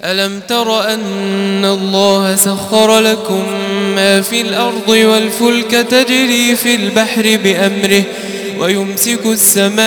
ألم تر أن الله سخر لكم ما في الأرض والفلك تجري في البحر بأمره ويمسك السماء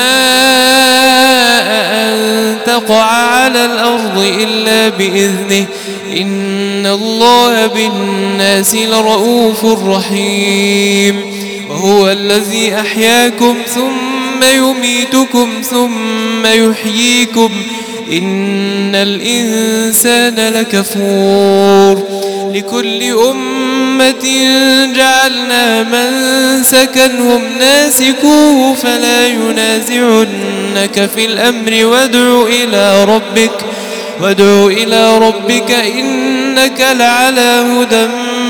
أن تقع على الأرض إلا بإذنه إن الله بالناس لرؤوف رحيم وهو الذي أحياكم ثم يميتكم ثم يحييكم إن الإنسان لكفور لكل أمة جعلنا منسكا هم ناسكوه فلا ينازعنك في الأمر وادع إلى ربك إنك لعلى هدى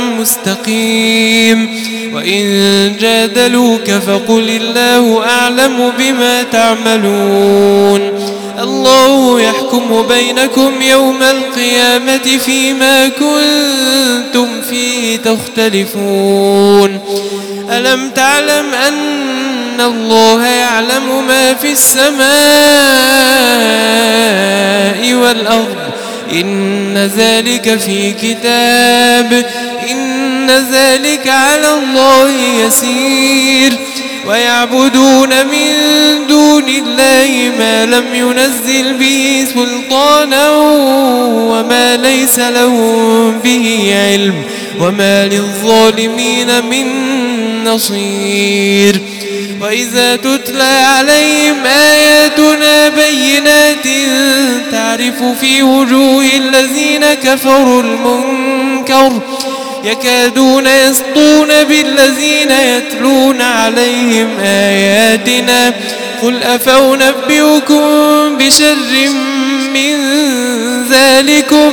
مستقيم وإن جادلوك فقل الله أعلم بما تعملون الله يحكم بينكم يوم القيامة فيما كنتم فيه تختلفون ألم تعلم أن الله يعلم ما في السماء والأرض إن ذلك في كتاب إن ذلك على الله يسير ويعبدون من دون الله ما لم ينزل به سلطانا وما ليس لهم به علم وما للظالمين من نصير وإذا تتلى عليهم آياتنا بينات تعرف في وجوه الذين كفروا المنكر يكادون يسطون بالذين يتلون عليهم آياتنا قل أفأنبئكم بشر من ذلكم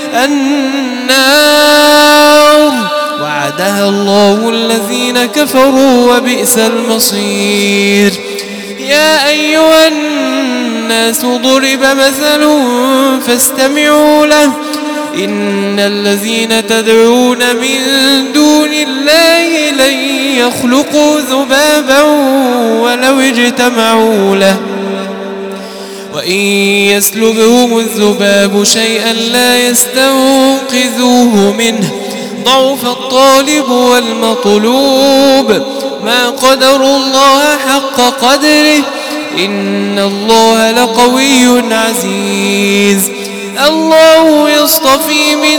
النار وعدها الله الذين كفروا وبئس المصير يا أيها الناس ضرب مثل فاستمعوا له إن الذين تدعون من دون الله لن يخلقوا ذبابا ولو اجتمعوا له وإن يسلبهم الذباب شيئا لا يستنقذوه منه ضعف الطالب والمطلوب ما قدروا الله حق قدره إن الله لقوي عزيز الله يصطفي من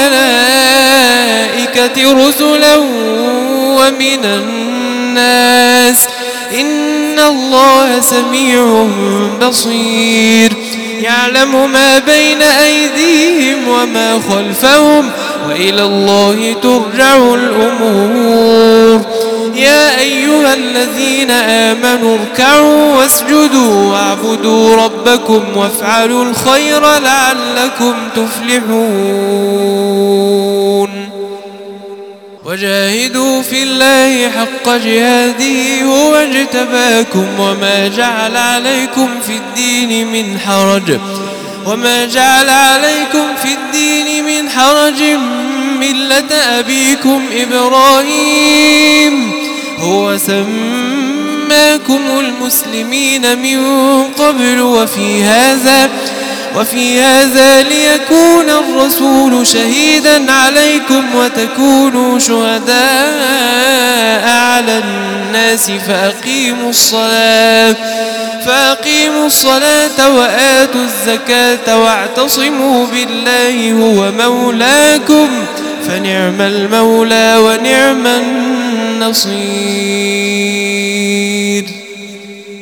الملائكة رسلا ومن الناس إن الله سميع بصير يعلم ما بين أيديهم وما خلفهم وإلى الله ترجع الأمور يا أيها الذين آمنوا اركعوا واسجدوا واعبدوا ربكم وافعلوا الخير لعلكم تفلحون وجاهدوا في الله حق جهاده هو اجتباكم وما جعل عليكم في الدين من حرج ملة أبيكم إبراهيم هو سماكم المسلمين من قبل وفي هذا ليكون الرسول شهيدا عليكم وتكونوا شهداء على الناس فأقيموا الصلاة وآتوا الزكاة واعتصموا بالله هو مولاكم فنعم المولى ونعم النصير